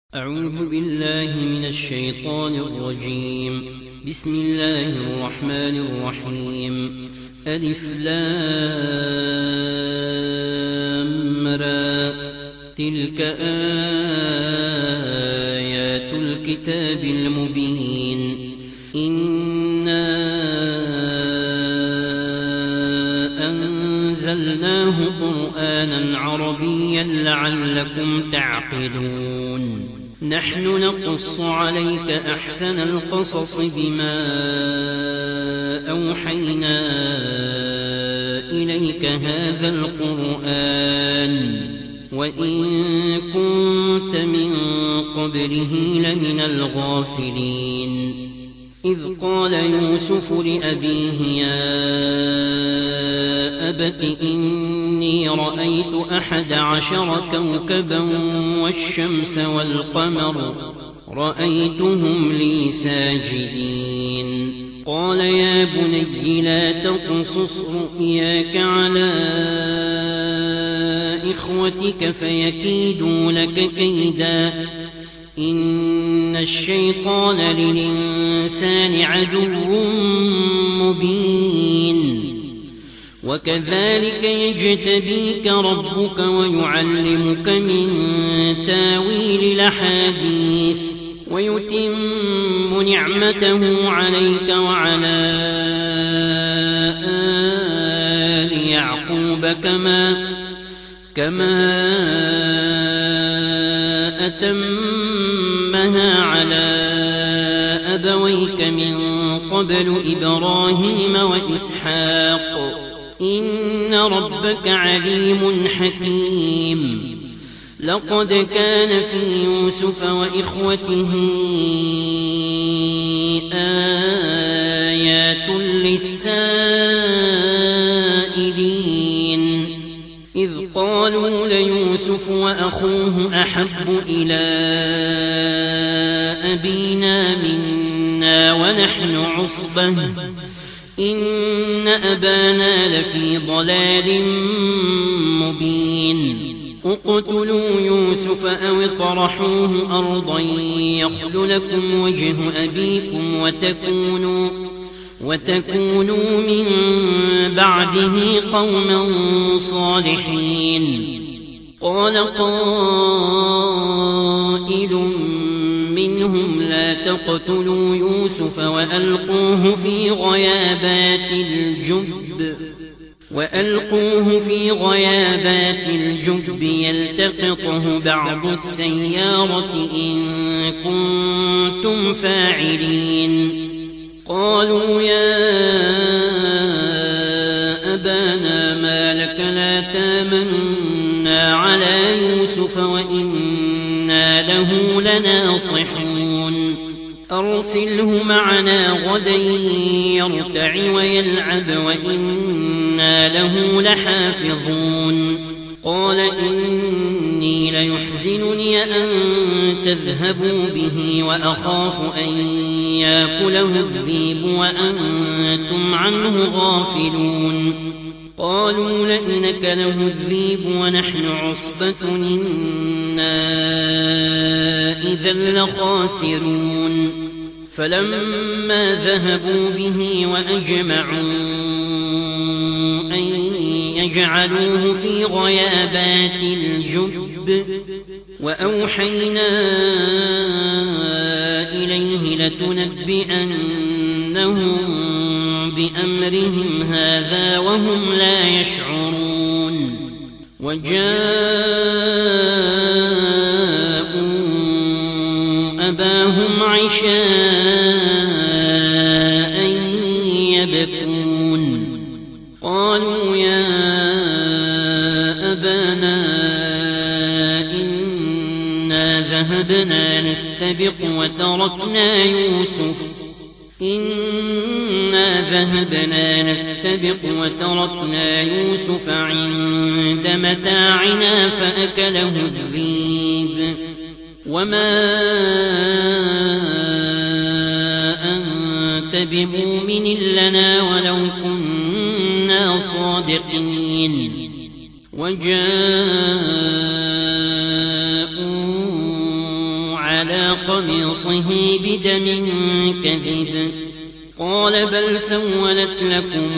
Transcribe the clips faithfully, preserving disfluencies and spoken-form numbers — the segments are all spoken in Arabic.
أعوذ بالله من الشيطان الرجيم. بسم الله الرحمن الرحيم. ألف لام را. تلك آيات الكتاب المبين. إنا أنزلناه قرآنا عربيا لعلكم تعقلون. نحن نقص عليك أحسن القصص بما أوحينا إليك هذا القرآن وإن كنت من قبله لمن الغافلين. إذ قال يوسف لأبيه يا أبت إني رأيت أحد عشر كوكبا والشمس والقمر رأيتهم لي ساجدين. قال يا بني لا تقصص رؤياك على إخوتك فيكيدوا لك كيدا إن الشيطان للإنسان عدو مبين. وكذلك يجتبيك ربك ويعلمك من تاويل الأحاديث ويتم نعمته عليك وعلى آل يعقوب كما كما أتمها على أبويك من قبل إبراهيم وإسحاق إن ربك عليم حكيم. لقد كان في يوسف وإخوته آيات للسائلين. إذ قالوا ليوسف وأخوه أحب إلى أبينا منا ونحن عصبة إن أبانا لفي ضلال مبين. اقتلوا يوسف أو اطرحوه أرضا يخل لكم وجه أبيكم وتكونوا وتكونوا من بعده قوما صالحين. قال قائل منهم لا تقتلوا يوسف وألقوه في غيابات الجب وألقوه في غيابات الجب يلتقطه بعض السيارة إن كنتم فاعلين. قالوا يا أبانا ما لك لا تامنا على يوسف وإنا له لناصحون. أرسله معنا غدا يرتع ويلعب وإنا له لحافظون. قال إني ليحزنني أن تذهبوا به وأخاف أن يأكله الذئب وأنتم عنه غافلون. قالوا لئن أكله الذئب ونحن عصبة إنا إذا لخاسرون. فلما ذهبوا به وأجمعوا أن يجعلوه في غيابات الجب وأوحينا إليه لتنبئنهم بأمرهم هذا وهم لا يشعرون. وجاءوا أباهم عشاء يبكون. قالوا يا أبانا إنا ذهبنا نستبق وتركنا يوسف إنا ذهبنا نستبق وتركنا يوسف عند متاعنا فأكله الذئب وما أنت بمؤمن لنا ولو كنا صادقين. وجاءوا على قميصه بدم كذب قال بل سولت لكم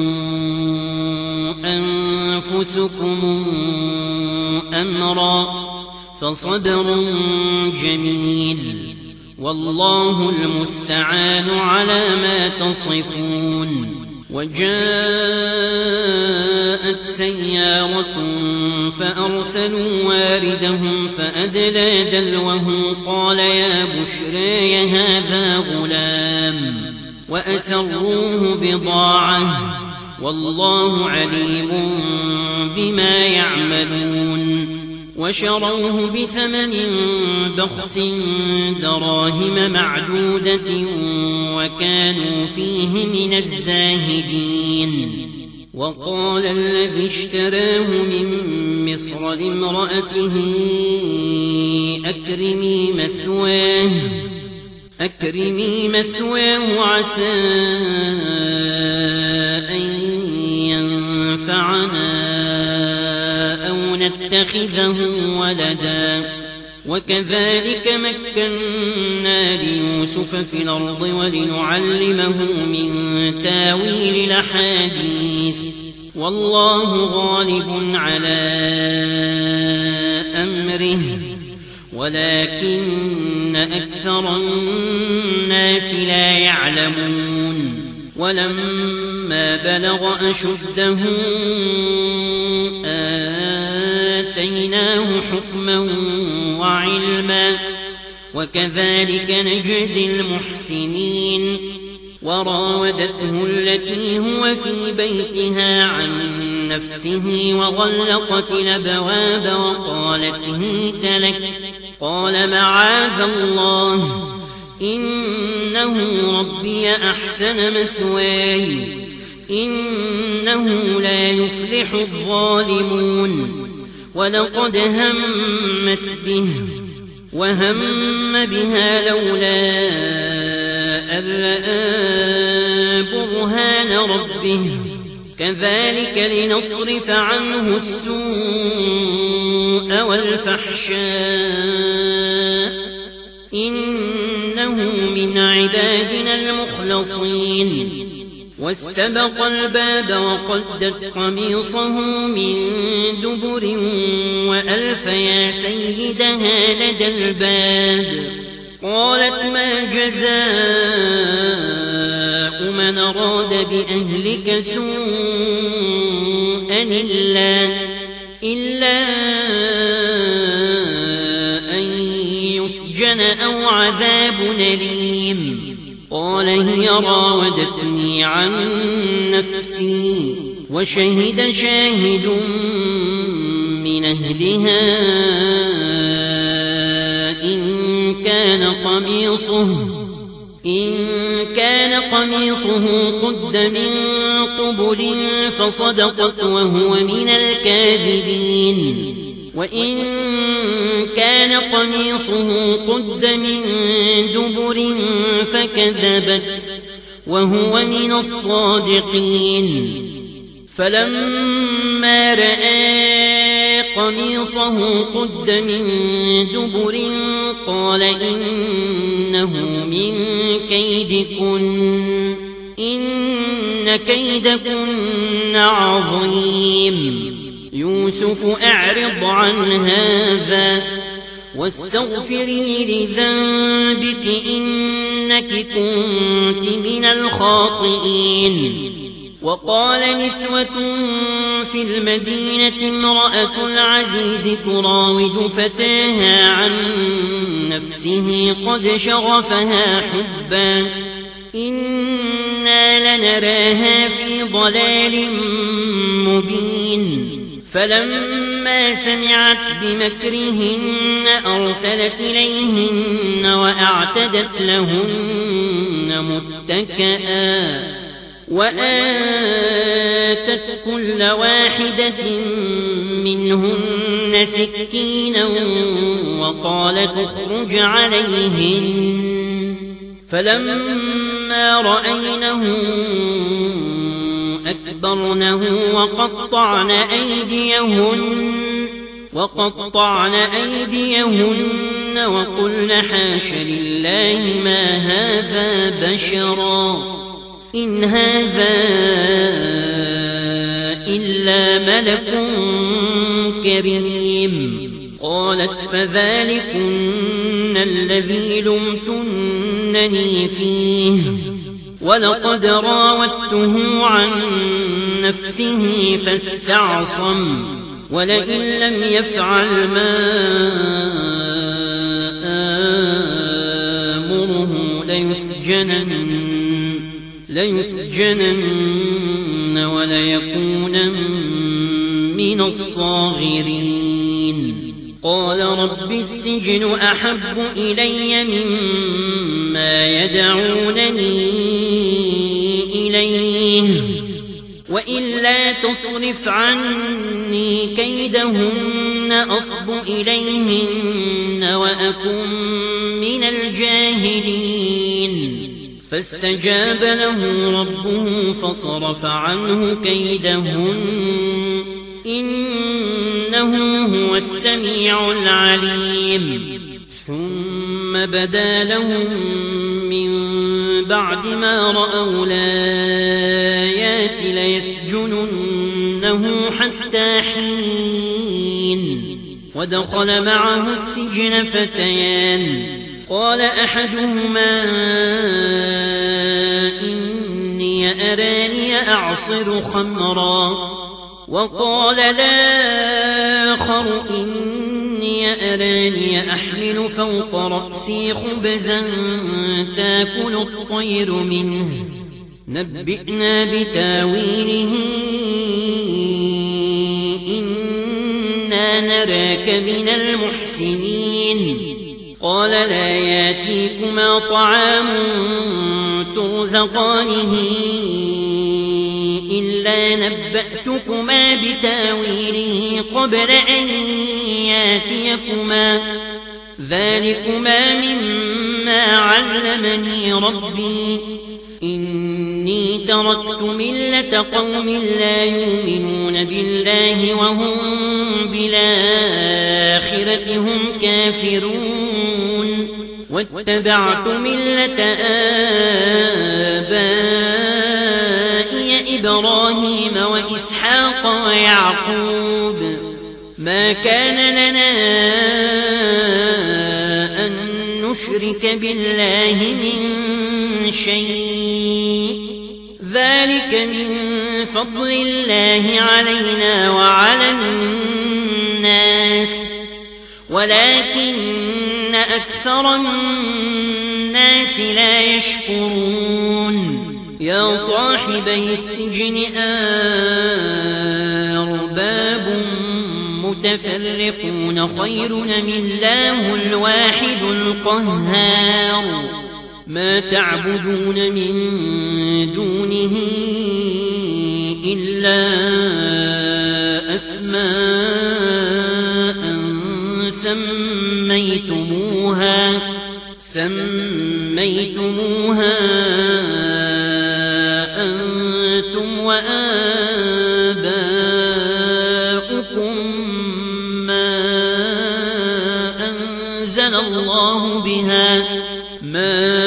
أنفسكم أمرا فصبر جميل والله المستعان على ما تصفون. وجاءت سيارة فأرسلوا واردهم فأدلى دلوه قال يا بشرى هذا غلام وأسروه بضاعة والله عليم بما يعملون. وشروه بثمن بخس دراهم معدودة وكانوا فيه من الزاهدين. وقال الذي اشتراه من مصر لامرأته أكرمي مثواه أكرمي مثواه عسى أن ينفعنا أو نتخذه ولدا وكذلك مكنا ليوسف في الأرض ولنعلمه من تاويل الأحاديث والله غالب على أمره ولكن أكثر الناس لا يعلمون. ولما بلغ أشده آتيناه حكما وعلما وكذلك نجزي المحسنين. وراودته التي هو في بيتها عن نفسه وغلقت الأبواب وقالت هيت لك قال معاذ الله إنه ربي أحسن مثواي إنه لا يفلح الظالمون. ولقد همت به وهم بها لولا أن رأى برهان ربه كذلك لنصرف عنه السوء والفحشاء إنه من عبادنا المخلصين. واستبق الباب وقدت قميصه من دبر وألف يا سيدها لدى الباب قالت ما جزاء من أراد بأهلك سوءا إلا, إلا أن يسجن أو عذاب أليم قال هي راودتني عن نفسي وشهد شاهد من أهلها إن كان قميصه إن كان قميصه قد من قبل فصدقت وهو من الكاذبين وإن كان قميصه قد من دبر فكذبت وهو من الصادقين. فلما رأى قميصه قد من دبر قال إنه من كيدكن إن كيدكن عظيم. يوسف أعرض عن هذا واستغفري لذنبك إنك كنت من الخاطئين. وقال نسوة في المدينة امرأة العزيز تراود فتاها عن نفسه قد شغفها حبا إنا لنراها في ضلال مبين. فلما سمعت بمكرهن أرسلت إليهن وأعتدت لهن متكئا وآتت كل واحدة منهن سكينا وقالت اخرج عليهن. فلما رأينه أكبرنه وقطعن أيديهن وقطعن أيديهن وقلن حاش لله ما هذا بشرا إن هذا إلا ملك كريم قالت فذلكن الذي لمتنني فيه ولقد راودته عن نفسه فاستعصم ولئن لم يفعل ما آمره ليسجنن ليسجنن وليكونن من الصاغرين قال رب السجن أحب إلي مما يدعونني إليه وإلا تصرف عني كيدهن أصب إليهن وأكن من الجاهلين فاستجاب له ربه فصرف عنه كيدهن إنه هو السميع العليم ثم بدا لهم من بعد ما رأوا الآيات ليسجننه حتى حين ودخل معه السجن فتيان قال أحدهما إني أراني أعصر خمرا وقال الآخر إني أراني أحمل فوق رأسي خبزا تأكل الطير منه نبئنا بتاويله إنا نراك من المحسنين قال لا يأتيكما طعام ترزقانه إلا نبأتكما بتاويله قبل أن يأتيكما ذلكما مما علمني ربي إني تركت ملة قوم لا يؤمنون بالله وهم بالآخرة هم كافرون واتبعت ملة آبائي إبراهيم وإسحاق ويعقوب ما كان لنا أن نشرك بالله من شيء ذلك من فضل الله علينا وعلى الناس ولكن أكثر الناس لا يشكرون يا صاحبي السجن أرباب متفرقون خير من الله الواحد القهار ما تعبدون من دونه إلا أسماء سميتموها سميتموها أنتم وآباؤكم ما أنزل الله بها ما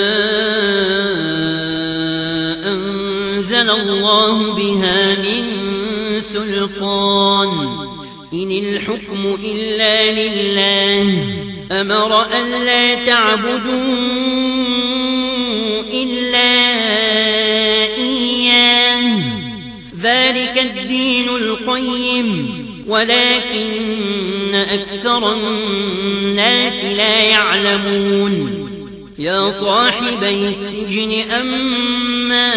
أنزل الله بها من سلطان إن الحكم إلا لله أمر أن لا تعبدوا إلا إياه ذلك الدين القيم ولكن أكثر الناس لا يعلمون يا صاحبي السجن أما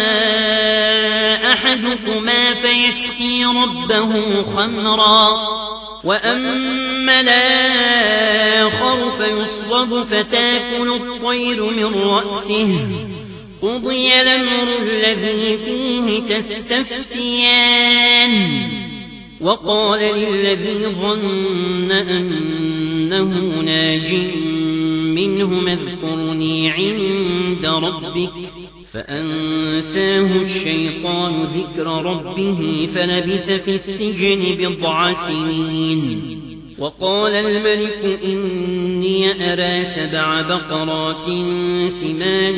أحدكما فيسقي ربه خمرا وأما الآخر فيصلب فتأكل الطير من رأسه قضي الأمر الذي فيه تستفتيان وقال للذي ظن أنه ناج منهم اذكرني عند ربك فأنساه الشيطان ذكر ربه فلبث في السجن بضع سنين وقال الملك إني أرى سبع بقرات سمان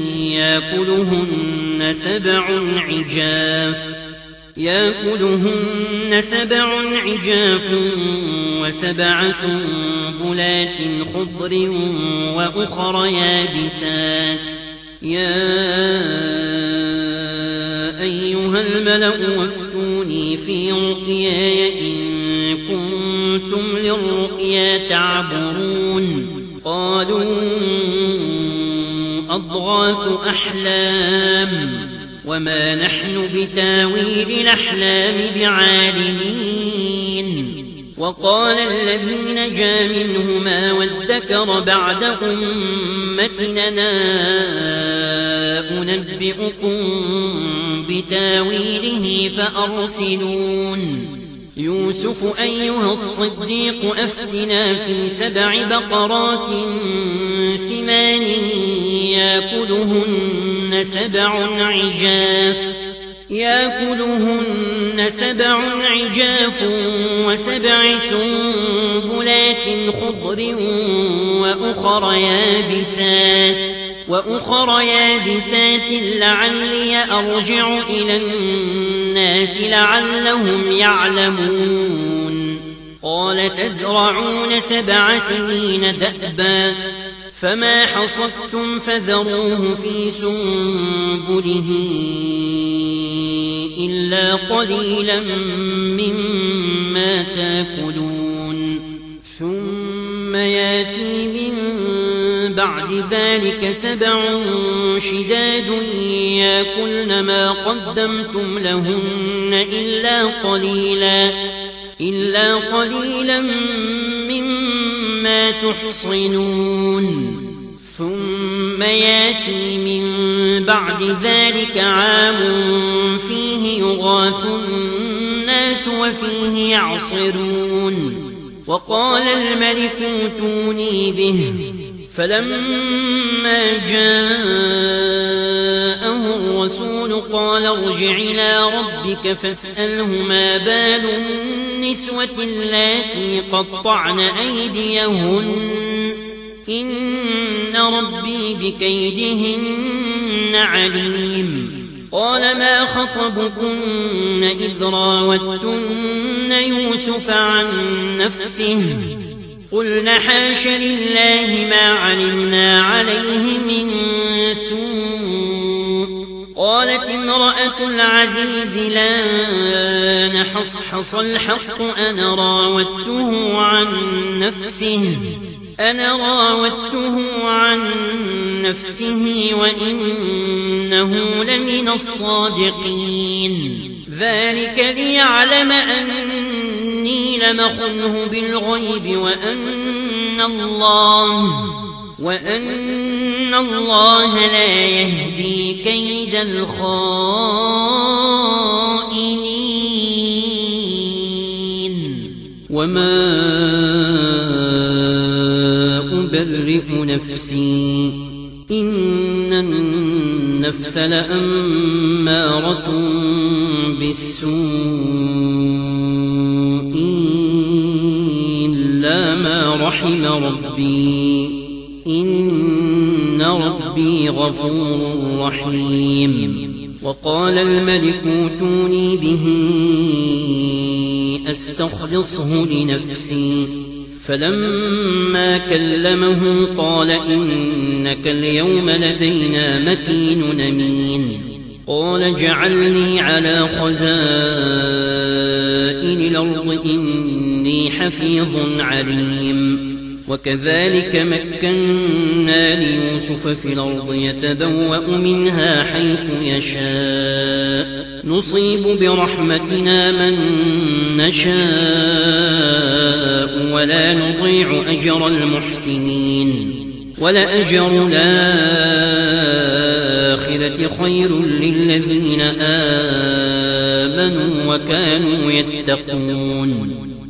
يأكلهن سبع عجاف يأكلهن سبع عجاف وسبع سنبلات خضر وأخر يابسات يا أيها الملأ وافتوني في رؤياي إن كنتم للرؤيا تعبرون قالوا أضغاث أحلام وما نحن بتاويل الأحلام بعالمين وقال الذي نجا منهما وادكر بعد أمتنا أنبئكم بتاويله فأرسلون يوسف أيها الصديق أفتنا في سبع بقرات سمان يأكلهن سبع عجاف يأكلهن سبع عجاف وسبع سنبلات خضر وأخر يابسات وأخر يابسات لعلي أرجع إلى الناس لعلهم يعلمون قال تزرعون سبع سنين دأبا فما حصدتم فذروه في سنبله إلا قليلا مما تأكلون ثم يأتي من بعد ذلك سبع شداد يأكلن ما قدمتم لهن إلا قليلا إلا قليلا مما تحصنون ثم يأتي من بعد ذلك عام فيه يغاث الناس وفيه يعصرون وقال الملك ائتوني به فلما جاءه الرسول قال ارجع إلى ربك فاسأله ما بال النسوة اللاتي قطعن أيديهن إن ربي بكيدهن عليم قال ما خطبكن إذ راوتن يوسف عن نفسه قلنا حاش لله ما علمنا عليه من سوء قالت امرأة العزيز لا نحصحص الحق أنا راودته عن نفسه أنا راودته عن نفسه وإنه لمن الصادقين ذلك ليعلم أني لمخنه بالغيب وأن الله وأن الله لا يهدي كيد الخائنين وما أبرئ نفسي إن النفس لأمارة بالسوء إلا ما رحم ربي إن ربي غفور رحيم وقال الملك ائتوني به أستخلصه لنفسي فلما كلمه قال إنك اليوم لدينا مكين أمين قال اجعلني على خزائن الأرض إني حفيظ عليم وكذلك مكنا ليوسف في الأرض يتبوأ منها حيث يشاء نصيب برحمتنا من نشاء ولا نضيع أجر المحسنين ولأجر الآخرة خير للذين آمنوا وكانوا يتقون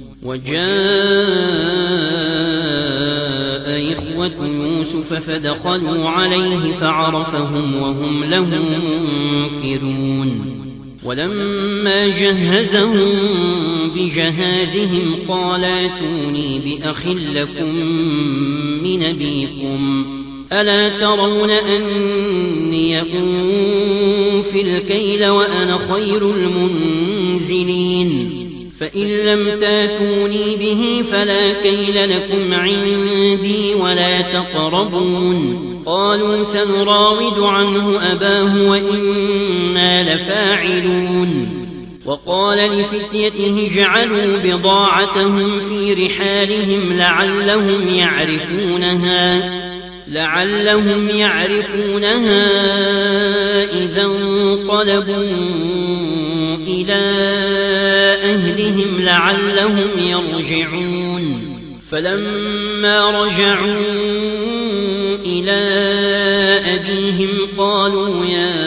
وجاء إخوة يوسف فدخلوا عليه فعرفهم وهم له منكرون ولما جهزهم بجهازهم قال ائتوني بأخ لكم من أبيكم ألا ترون أني أوفي الكيل وأنا خير المنزلين فإن لم تاتوني به فلا كيل لكم عندي ولا تقربون قالوا سنراود عنه أباه وإنا لفاعلون وقال لفتيته اجعلوا بضاعتهم في رحالهم لعلهم يعرفونها لعلهم يعرفونها إذا انقلبوا إلى أهلهم لعلهم يرجعون فلما رجعوا إلى أبيهم قالوا يا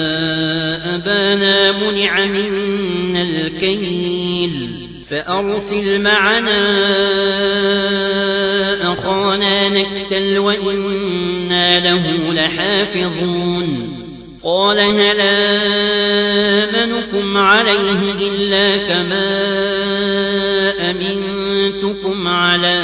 أبانا منع منا الكيل فأرسل معنا أخانا نكتل وإنا له لحافظون قال هل آمنكم عليه إلا كما أمنتكم على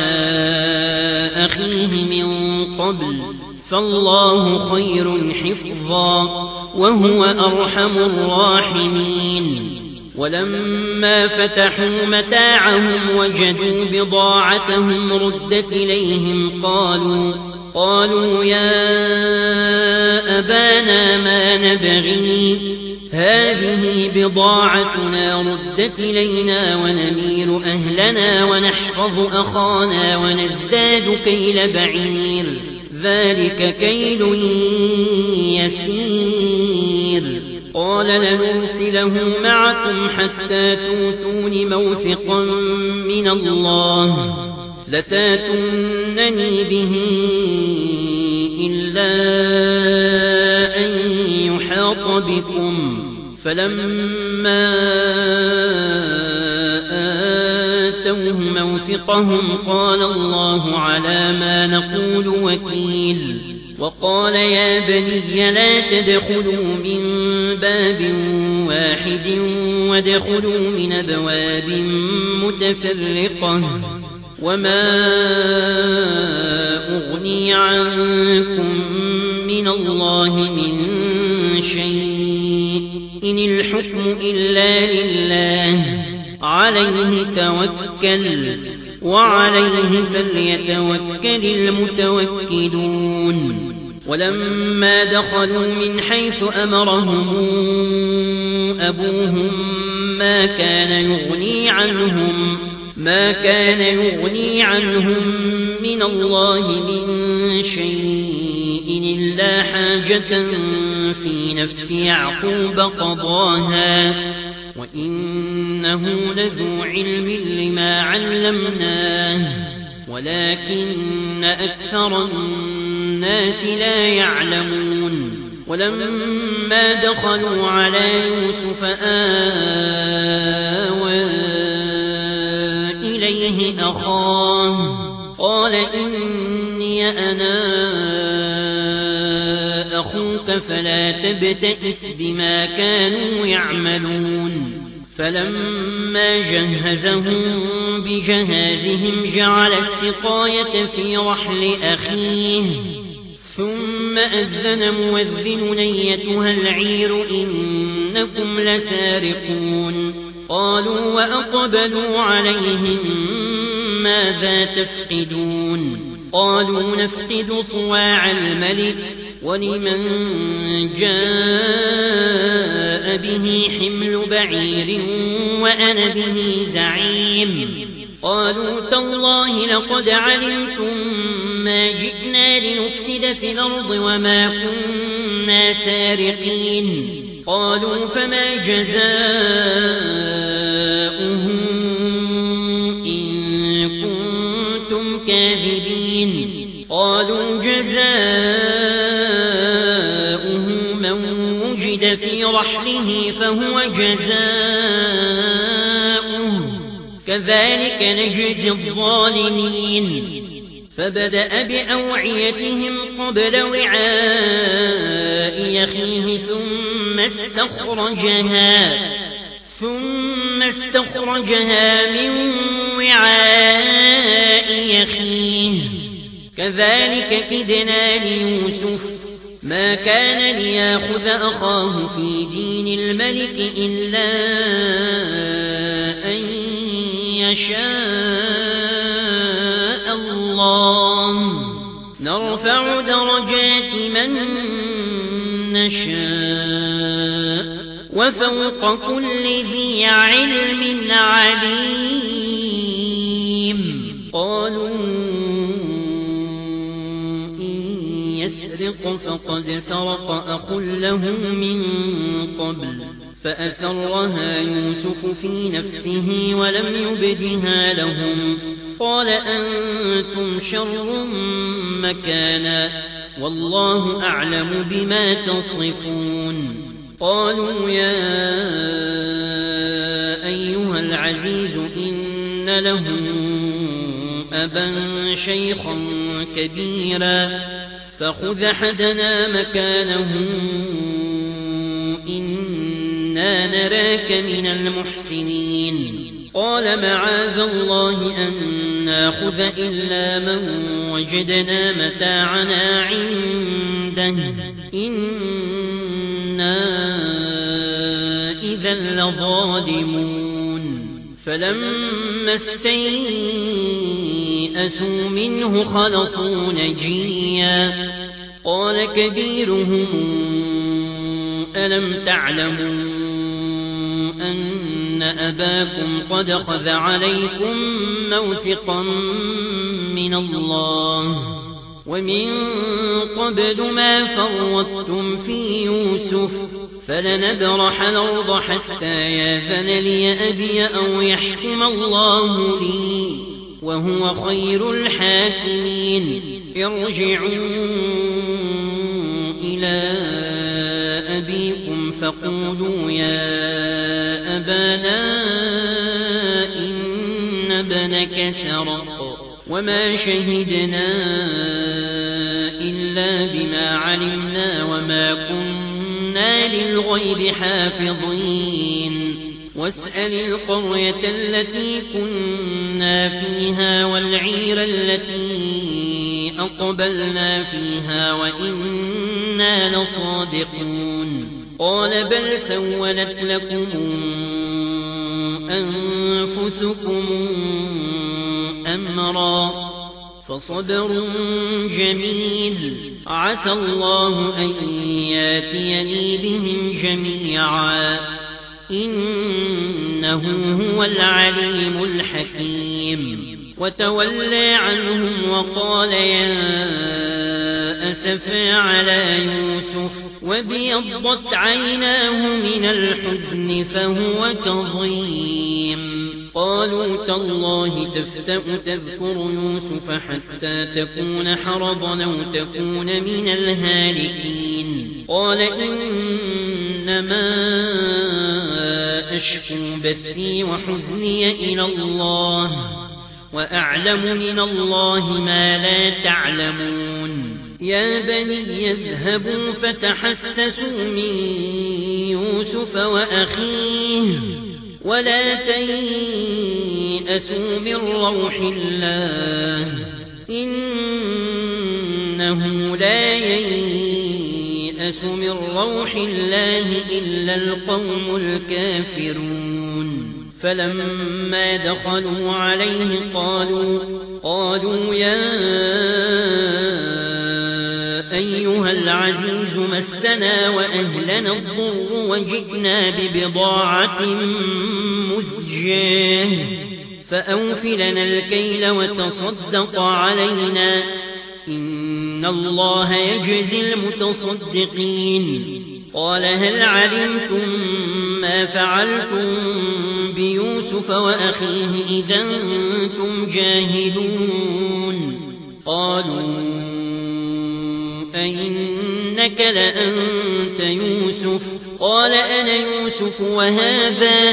أخيه من قبل فالله خير حفظا وهو أرحم الراحمين ولما فتحوا متاعهم وجدوا بضاعتهم ردت إليهم قالوا قالوا يا أبانا ما نبغي هذه بضاعتنا ردت إلينا ونمير أهلنا ونحفظ أخانا ونزداد كيل بعير ذلك كيل يسير قال لنرسله معكم حتى توتون موثقا من الله لتاتونني به إلا أن يحاط بكم فلما آتوه موثقهم قال الله على ما نقول وكيل وقال يا بني لا تدخلوا من باب واحد وادخلوا من أبواب متفرقة وما أغني عنكم من الله من شيء إن الحكم إلا لله عليه توكلت وعليه فليتوكل المتوكلون ولما دخلوا من حيث أمرهم أبوهم ما كان يغني عنهم ما كان يغني عنهم من الله من شيء إلا حاجة في نفس يعقوب قضاها وإنه لذو علم لما علمناه ولكن أكثر الناس لا يعلمون ولما دخلوا على يوسف آوى إليه أخاه قال إني أنا أخوك فلا تبتئس بما كانوا يعملون فلما جهزهم بجهازهم جعل السقاية في رحل أخيه ثم أذن مؤذن أيتها العير إنكم لسارقون قالوا وأقبلوا عليهم ماذا تفقدون قالوا نفقد صواع الملك ولمن جاء به حمل بعير وأنا به زعيم قالوا تالله لقد علمتم ما جئنا لنفسد في الأرض وما كنا سارقين قالوا فما جزاؤه إن كنتم كاذبين قالوا جزاؤه من وجد في رحله فهو جزاؤه كذلك نجزي الظالمين فبدأ بأوعيتهم قبل وعاء أخيه ثم استخرجها ثم استخرجها من وعاء أخيه كذلك كدنا ليوسف ما كان ليأخذ أخاه في دين الملك إلا أن يشاء الله نرفع درجات من نشاء وفوق كل ذي علم عليم قالوا يسرق فقد سرق أخ له من قبل فأسرها يوسف في نفسه ولم يبدها لهم قال أنتم شر مكانا والله أعلم بما تصفون قالوا يا أيها العزيز إن له أبا شيخا كبيرا فخذ أحدنا مكانه إنا نراك من المحسنين قال معاذ الله أن ناخذ إلا من وجدنا متاعنا عنده إنا إذا لظالمون فلما استيئسوا منه خلصوا نجيا قال كبيرهم ألم تعلموا أن أباكم قد أخذ عليكم موثقا من الله ومن قبل ما فرطتم في يوسف فلنبرح الأرض حتى ياذن لي أبي أو يحكم الله لي وهو خير الحاكمين ارجعوا إلى أبيكم فقولوا يا أبانا إن ابنك سرق وما شهدنا إلا بما علمنا وما كنا للغيب حافظين واسأل القرية التي كنا فيها والعير التي أقبلنا فيها وإنا لصادقون قال بل سولت لكم أنفسكم أمرا فصبر جميل عسى الله أن ياتيني بهم جميعا إنه هو العليم الحكيم وتولى عنهم وقال يا أسفا على يوسف وابيضت عيناه من الحزن فهو كظيم قالوا تالله تفتأ تذكر يوسف حتى تكون حرضا أو تكون من الهالكين قال إنما أشكو بثي وحزني إلى الله وأعلم من الله ما لا تعلمون يا بني يذهبوا فتحسسوا من يوسف وأخيه ولا تيأسوا من روح الله إنه لا ييأس من روح الله إلا القوم الكافرون فلما دخلوا عليه قالوا قالوا يا أيها العزيز مسنا وأهلنا الضر وجئنا ببضاعة مزجاة فأوف لنا الكيل وتصدق علينا إن الله يجزي المتصدقين قال هل علمتم ما فعلتم بيوسف وأخيه إذا أنتم جاهلون قالوا أئنك لأنت يوسف قال أنا يوسف وهذا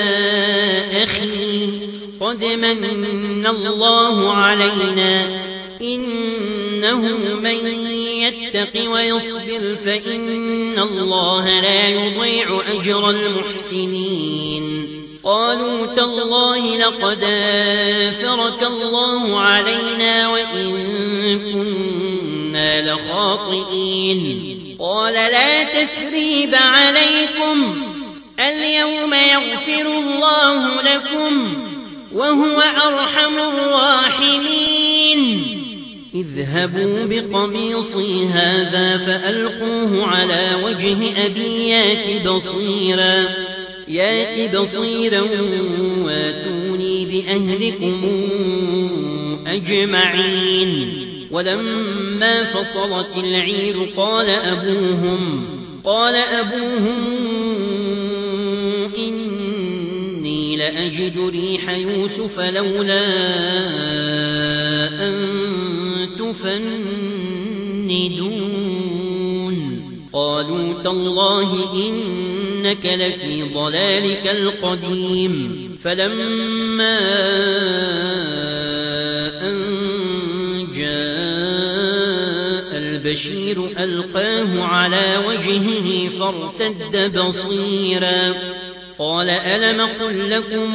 أخي قد من الله علينا إنه من يتق ويصبر فإن الله لا يضيع أجر المحسنين قالوا تالله لقد آثرك الله علينا وإن كنا لخاطئين قال لا تثريب عليكم اليوم يغفر الله لكم وهو أرحم الراحمين اذهبوا بقميصي هذا فألقوه على وجه أبي يات بصيرا يات بصيرا واتوني بأهلكم أجمعين ولما فصلت العير قال أبوهم قال أبوهم إني لأجد ريح يوسف لولا أن تفندون قالوا تالله إنك لفي ضلالك القديم فلما أن جاء البشير ألقاه على وجهه فارتد بصيرا قال ألم قل لكم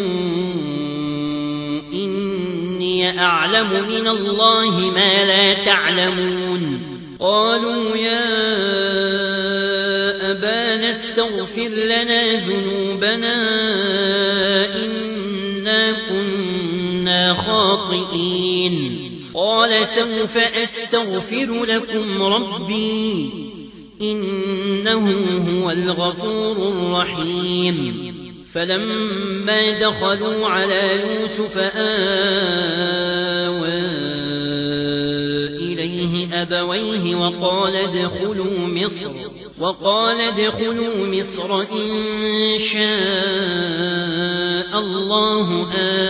إني أعلم من الله ما لا تعلمون قالوا يا أبانا استغفر لنا ذنوبنا إنا كنا خاطئين قال سوف أستغفر لكم ربي إنه هو الغفور الرحيم فلما دخلوا على يوسف آوى إليه أبويه وقال ادخلوا مصر وقال ادخلوا مصر إن شاء الله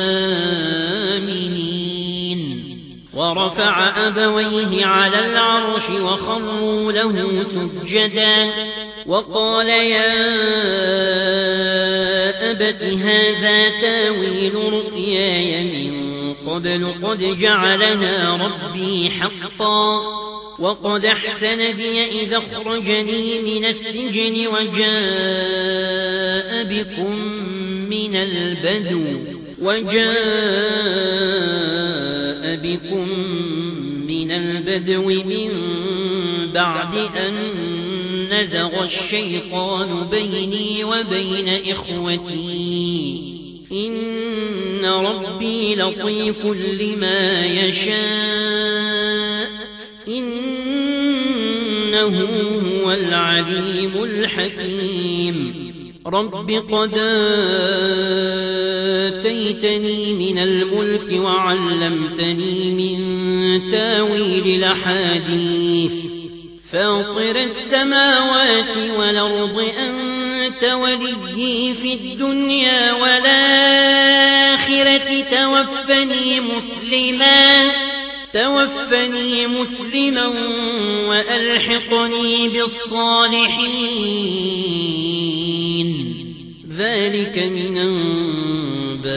آمنين ورفع أبويه على العرش وخروا له سجدا وقال يا أبت هذا تاويل رؤياي من قبل قد جعلها ربي حقا وقد أحسن بي إذا أخرجني من السجن وجاء بكم من البدو وجاء بكم من البدو من بعد أن نزغ الشيطان بيني وبين إخوتي إن ربي لطيف لما يشاء إنه هو العليم الحكيم رب قد آتيتني من الملك وعلمتني من تاويل الأحاديث فاطر السماوات والأرض أنت وليي في الدنيا والآخرة توفني مسلما توفني مسلما وألحقني بالصالحين ذلك من أنباء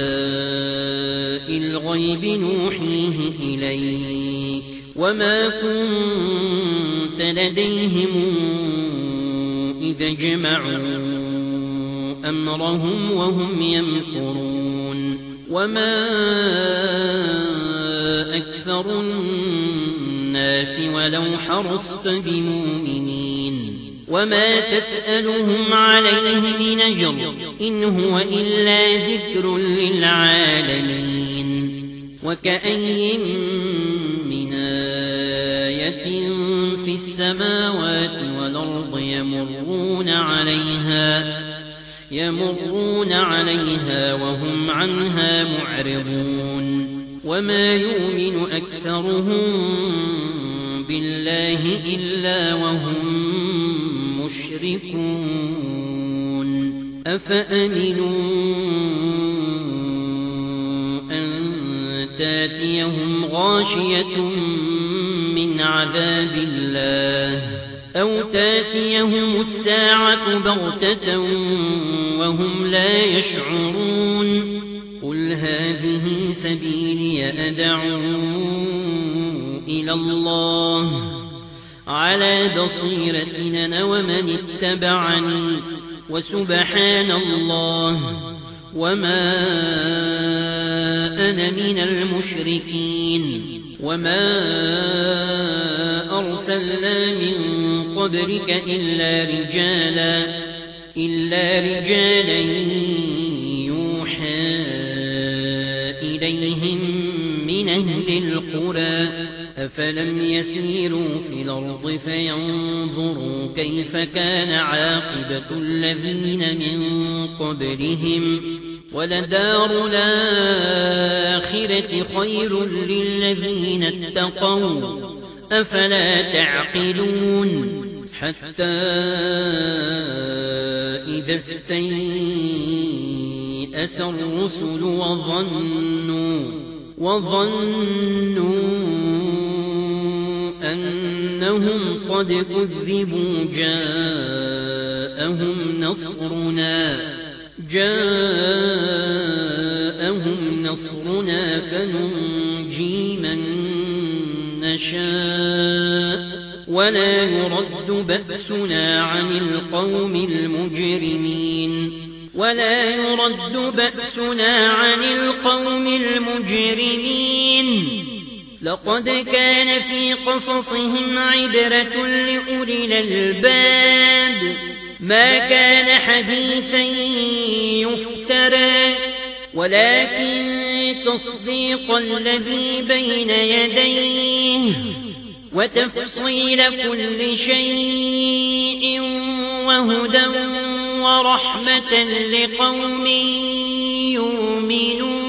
الغيب نوحيه إليك وما كنت لديهم إذا جمعوا أمرهم وهم يمكرون وما أكثر الناس ولو حرصت بمؤمنين وما تسألهم عليه من أجر إن هو إلا ذكر للعالمين وكأي من آية في السماوات والأرض يمرون عليها يمرون عليها وهم عنها معرضون وما يؤمن أكثرهم بالله إلا وهم مشركون أفأمنوا أن تاتيهم غاشية من عذاب الله أو تاتيهم الساعة بغتة وهم لا يشعرون قل هذه سبيلي أدعو إلى الله على بصيرة أنا ومن اتبعني وسبحان الله وما أنا من المشركين. وما أرسلنا من قبلك إلا رجالا إلا رجالا يوحى إليهم من أهل القرى أفلم يسيروا في الأرض فينظروا كيف كان عاقبة الذين من قبلهم ولدار الآخرة خير للذين اتقوا أفلا تعقلون. حتى إذا استيأس الرسل وظنوا وظنوا أنهم قد كذبوا جاءهم نصرنا جاءهم نصرنا فننجي من نشاء ولا يرد بأسنا عن القوم المجرمين ولا يرد بأسنا عن القوم المجرمين. لقد كان في قصصهم عبرة لأولي الألباب ما كان حديثا يفترى ولكن تصديق الذي بين يديه وتفصيل كل شيء وهدى ورحمة لقوم يؤمنون.